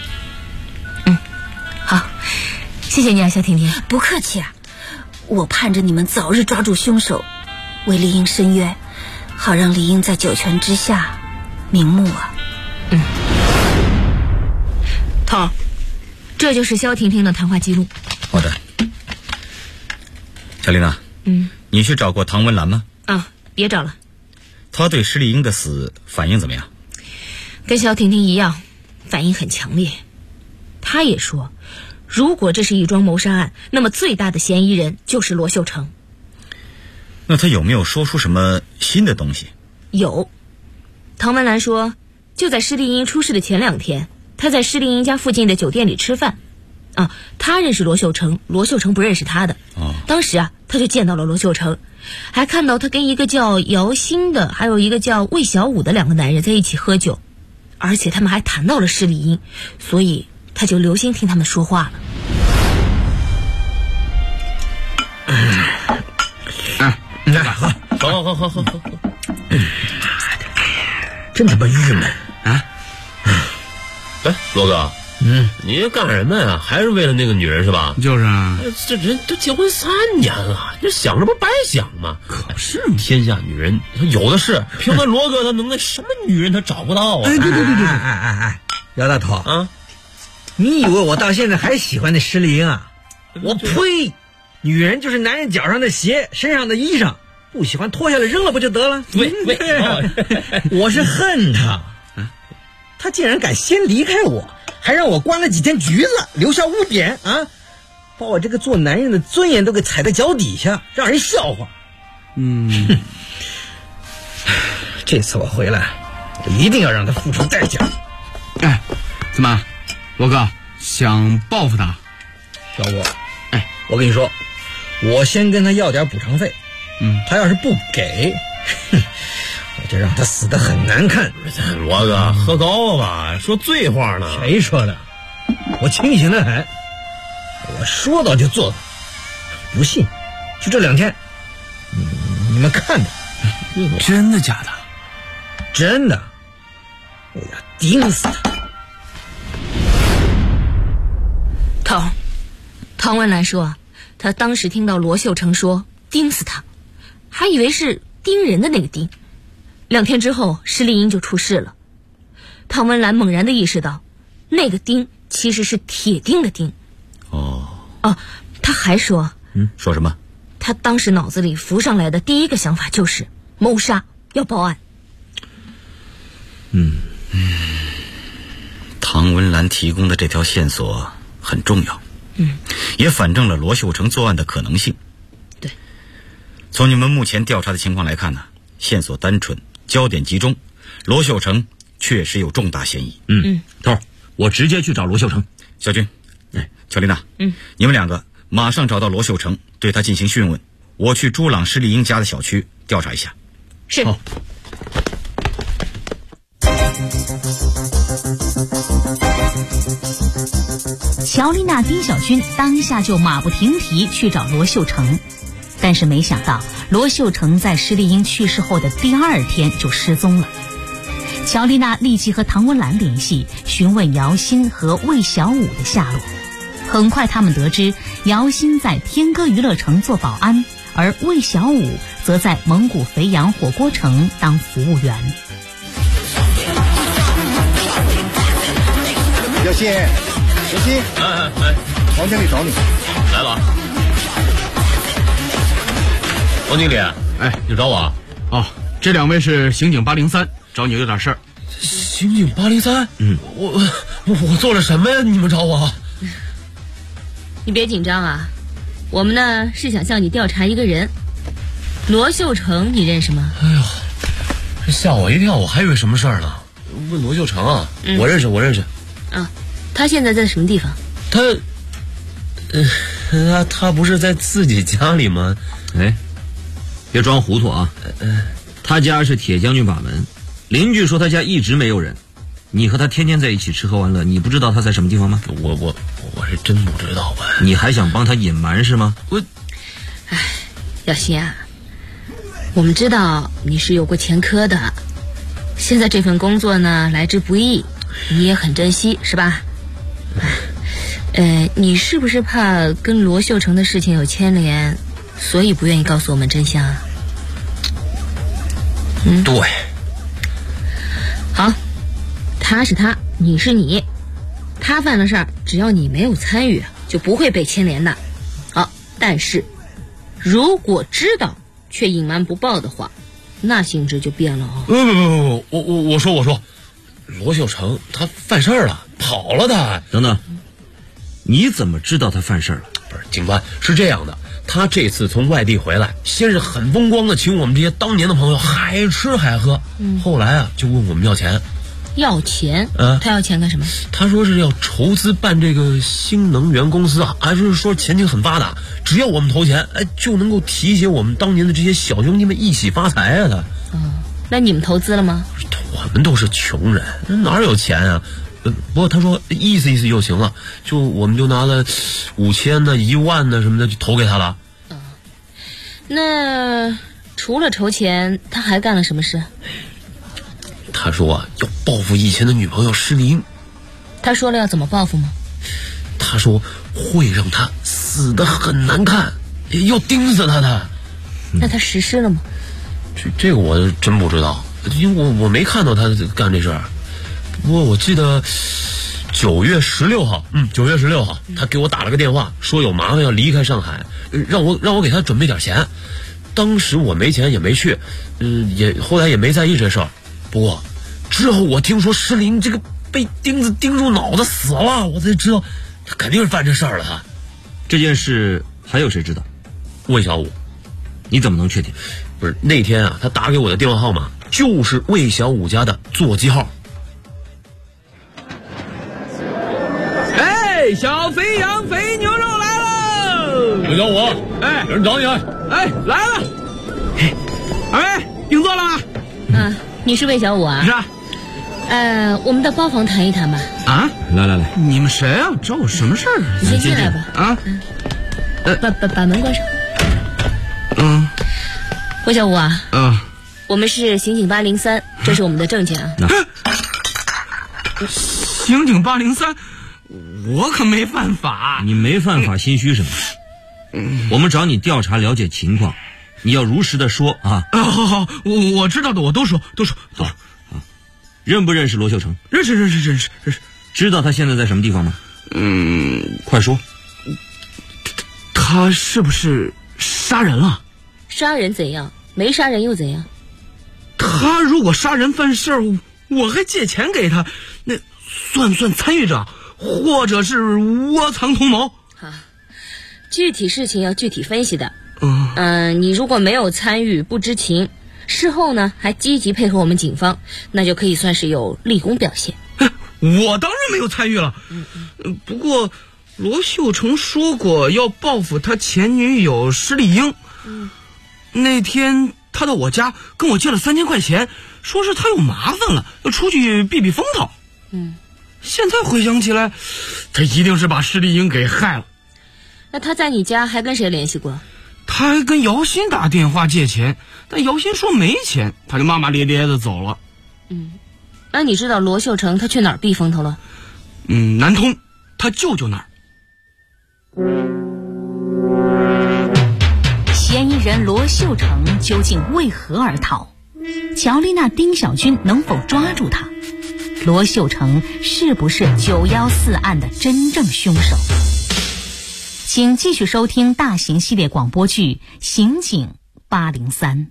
好，谢谢你啊，小婷婷。 不客气啊，我盼着你们早日抓住凶手，为丽英伸冤，好让丽英在九泉之下瞑目啊。 头，这就是萧婷婷的谈话记录。 好的。小丽娜，你去找过唐文兰吗？ 别找了。 她对施丽英的死反应怎么样？ 跟萧婷婷一样，反应很强烈。她也说，如果这是一桩谋杀案，那么最大的嫌疑人就是罗秀成。 那他有没有说出什么新的东西？ 有。唐文兰说，就在施丽英出事的前2天，他在施丽英家附近的酒店里吃饭。他认识罗秀成，罗秀成不认识他的。当时啊，他就见到了罗秀成，还看到他跟一个叫姚鑫的，还有一个叫魏小武的2个男人在一起喝酒，而且他们还谈到了施丽英，所以他就留心听他们说话了。 喝， 真他妈郁闷啊！ 哎，罗哥，你干什么呀？还是为了那个女人是吧？ 就是啊， 这人都结婚3年了，这想着不白想吗？可是天下女人有的是，凭他罗哥他能那什么女人他找不到啊？ 对，姚大头啊，你以为我到现在还喜欢那施丽英啊？我呸！女人就是男人脚上的鞋，身上的衣裳，不喜欢脱下来扔了不就得了？ 对， 我是恨他，他竟然敢先离开我，还让我关了几天局子，留下污点啊！把我这个做男人的尊严都给踩在脚底下，让人笑话。这次我回来，我一定要让他付出代价。 哎，怎么，罗哥想报复他？ 小五，我跟你说，我先跟他要点补偿费。他要是不给，我就让他死得很难看。 罗哥，喝高了吧？说醉话呢？ 谁说的？我清醒得很，我说到就做到。不信，就这2天，你们看着。 真的假的？ 真的，我要盯死他。 唐文兰说，他当时听到罗秀成说盯死他，还以为是盯人的那个盯。2天之后，施丽英就出事了。唐文兰猛然地意识到，那个钉其实是铁钉的钉。他还说， 说什么？ 他当时脑子里浮上来的第一个想法就是谋杀，要报案。 唐文兰提供的这条线索很重要，也反证了罗秀成作案的可能性。 对， 从你们目前调查的情况来看呢，线索单纯，焦点集中，罗秀成确实有重大嫌疑。 头，我直接去找罗秀成。 小军，乔丽娜，你们2个马上找到罗秀成，对他进行讯问。我去朱朗施丽英家的小区调查一下。 是。 好。 乔丽娜、丁小军当下就马不停蹄去找罗秀成，但是没想到罗秀成在施丽英去世后的第2天就失踪了。乔丽娜立即和唐文兰联系，询问姚鑫和魏小武的下落。很快他们得知，姚鑫在天歌娱乐城做保安，而魏小武则在蒙古肥羊火锅城当服务员。 姚鑫，王经理找你。 来了。王经理，你找我啊？ 这2位是刑警803，找你有点事儿。 刑警803？我做了什么呀？你们找我？ 你别紧张啊，我们呢是想向你调查一个人，罗秀成，你认识吗？ 哎呦，这吓我一跳，我还以为什么事儿呢。问罗秀成啊？我认识。 他现在在什么地方？ 他不是在自己家里吗？ 别装糊涂啊！他家是铁将军把门，邻居说他家一直没有人。你和他天天在一起吃喝玩乐，你不知道他在什么地方吗？ 我是真不知道吧？ 你还想帮他隐瞒是吗？ 小鑫啊，我们知道你是有过前科的，现在这份工作呢来之不易，你也很珍惜是吧？你是不是怕跟罗秀成的事情有牵连，所以不愿意告诉我们真相啊？ 对。 好，他是他，你是你，他犯了事儿，只要你没有参与，就不会被牵连的。好，但是如果知道却隐瞒不报的话，那性质就变了哦。 不，我说，罗秀成他犯事儿了，跑了他。 等等，你怎么知道他犯事儿了？ 不是，警官，是这样的， 他这次从外地回来，先是很风光的请我们这些当年的朋友海吃海喝，后来啊就问我们要钱。 要钱？他要钱干什么？ 他说是要筹资办这个新能源公司啊，还是说前景很发达，只要我们投钱，就能够提携我们当年的这些小兄弟们一起发财啊！他。 那你们投资了吗？ 我们都是穷人，哪有钱啊？不过他说意思就行了，我们就拿了5000呢、1万呢什么的就投给他了。 那除了筹钱，他还干了什么事？ 他说啊，要报复以前的女朋友施丽英。 他说了要怎么报复吗？ 他说会让他死得很难看，要钉死他的。 那他实施了吗？ 这个我真不知道，因为我没看到他干这事儿。不过我记得9月16号，9月16号，他给我打了个电话，说有麻烦要离开上海，让我给他准备点钱。当时我没钱也没去，后来也没在意这事儿。不过之后我听说施丽英这个被钉子钉住脑袋死了，我才知道他肯定是犯这事儿了。他这件事还有谁知道？ 魏小武。 你怎么能确定？ 不是那天啊，他打给我的电话号码就是魏小武家的座机号。 哎，小肥羊肥牛肉来了！ 魏小武，有人找你了。 来了。二位定做了吗？ 你是魏小武啊？ 是啊。 我们到包房谈一谈吧。 啊，来， 你们谁啊？找我什么事儿？ 你先进来吧。 啊， 把门关上。魏小武啊。我们是刑警803，这是我们的证件啊。 刑警803，我可没犯法。 你没犯法，心虚什么？我们找你调查了解情况，你要如实的说啊。 好，我知道的，我都说。 好，认不认识罗秀成？ 认识。 知道他现在在什么地方吗？快说。 他是不是杀人了？ 杀人怎样？没杀人又怎样？ 他如果杀人犯事儿，我还借钱给他，那算不算参与者，或者是窝藏同谋？ 具体事情要具体分析的。你如果没有参与，不知情，事后呢还积极配合我们警方，那就可以算是有立功表现。 我当然没有参与了。不过罗秀成说过要报复他前女友施丽英。那天他到我家跟我借了3000块钱，说是他有麻烦了，要出去避避风头。现在回想起来，他一定是把施丽英给害了。 那他在你家还跟谁联系过？ 他还跟姚鑫打电话借钱，但姚鑫说没钱，他就骂骂咧咧的走了。 那你知道罗秀成他去哪儿避风头了？ 南通，他舅舅那儿。 嫌疑人罗秀成究竟为何而逃？乔丽娜、丁小军能否抓住他？罗秀成是不是914案的真正凶手？请继续收听大型系列广播剧《刑警803》。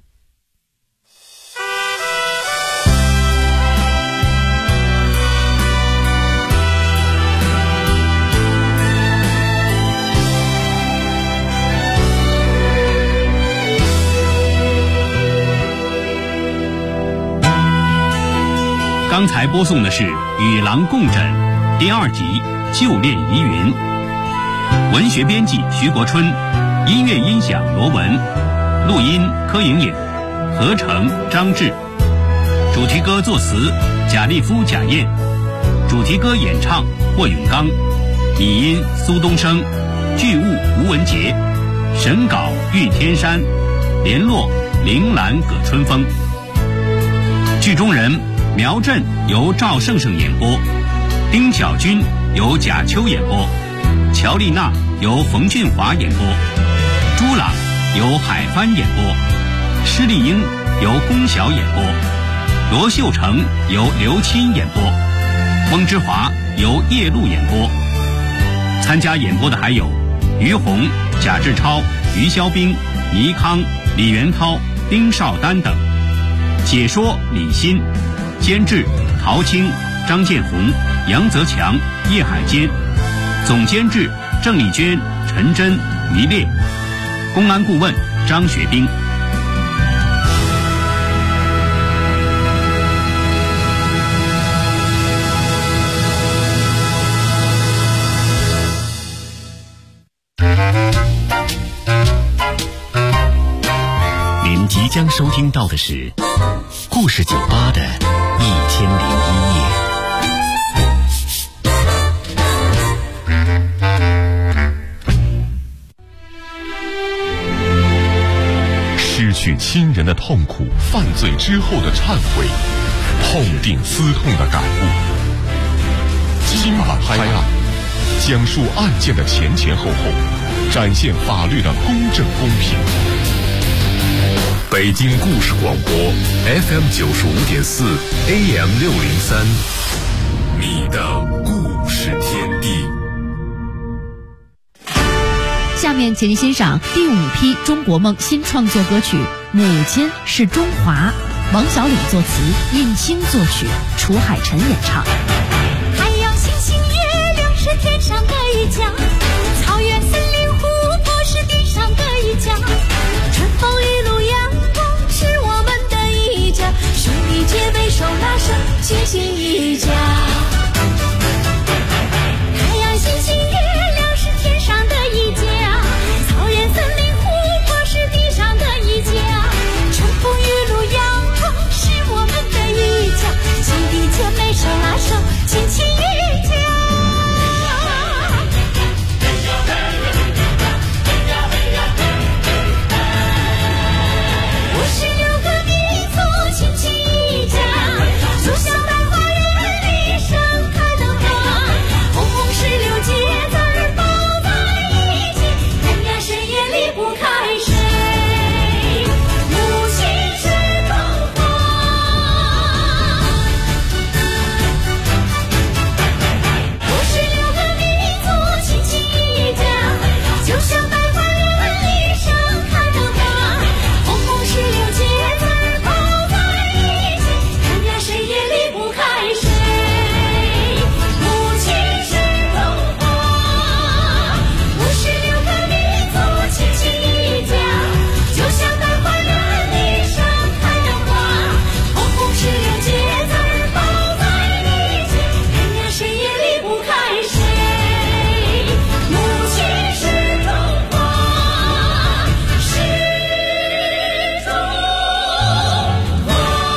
刚才播送的是《与狼共枕》第2集《旧恋疑云》，文学编辑徐国春，音乐音响罗文，录音柯莹莹，合成张志，主题歌作词贾立夫、贾燕，主题歌演唱霍永刚，拟音苏东升，剧务吴文杰，审稿玉天山，联络铃兰葛春风。剧中人苗振由赵胜胜演播，丁小军由贾秋演播，乔丽娜由冯俊华演播，朱朗由海帆演播，施丽英由龚晓演播，罗秀成由刘钦演播，翁之华由叶璐演播。参加演播的还有于红、贾志超、于肖兵、倪康、李元涛、丁少丹等。解说李欣，监制陶青、张建红、杨泽强、叶海坚，总监制郑丽娟、陈真、于烈。 公安顾问张学兵。 您即将收听到的是故事酒吧的1001夜。 失去亲人的痛苦，犯罪之后的忏悔，痛定思痛的感悟。今晚拍案，讲述案件的前前后后，展现法律的公正公平。北京故事广播 FM 95.4 AM 603，你的故事天地。 下面请您欣赏第5批中国梦新创作歌曲《母亲是中华》，王小礼作词，印青作曲，楚海辰演唱。 太阳、星星、月亮是天上的一家，草原、森林、湖泊是地上的一家，春风雨露阳光是我们的一家，兄弟姐妹手拉手，亲情一家。太阳、星星、月亮是天上的一家，草原、森林、湖泊是地上的一家，春风雨露阳光是我们的一家，兄弟姐妹手拉手，亲情一家。56个民族亲情一家，就像百花园里盛开的花，红红16节字儿包在一起，人呀谁也离不开谁。母亲是中华。56个民族亲情一家，就像百花园里盛开的花，红红16节字儿包在一起，人呀谁也离不开谁。母亲是中华。56个民族亲情一家，就像百花园里盛开的花，红红16节字儿包在一起，人呀谁也离不开谁。母亲是中华，是中华。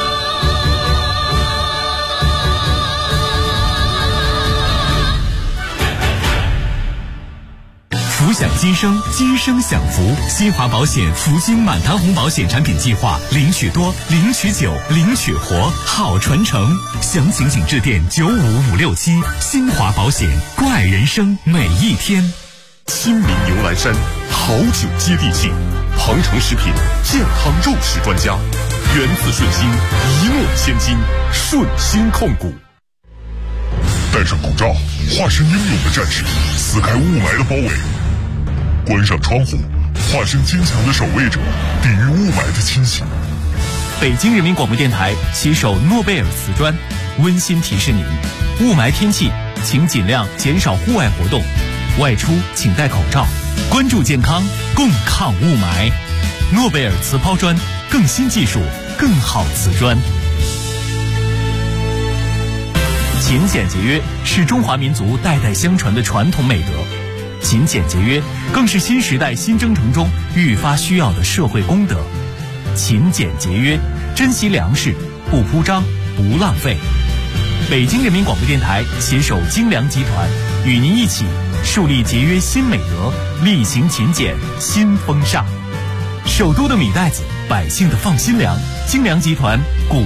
福享今生，今生享福。新华保险福星满堂红保险产品计划，领取多，领取久，领取活，好传承。详情请致电95567。新华保险，关爱人生每一天。 亲民牛栏山，好酒接地气，鹏城食品健康肉食专家，源自顺心，一诺千金，顺心控股。戴上口罩，化身英勇的战士，撕开雾霾的包围；关上窗户，化身坚强的守卫者，抵御雾霾的侵袭。 北京人民广播电台携手诺贝尔瓷砖，温馨提示您：雾霾天气，请尽量减少户外活动，外出请戴口罩，关注健康，共抗雾霾。诺贝尔瓷抛砖，更新技术，更好瓷砖。勤俭节约是中华民族代代相传的传统美德，勤俭节约更是新时代新征程中愈发需要的社会公德。勤俭节约，珍惜粮食，不铺张，不浪费。北京人民广播电台携手精粮集团，与您一起树立节约新美德，力行勤俭新风尚。首都的米袋子，百姓的放心粮。精粮集团鼓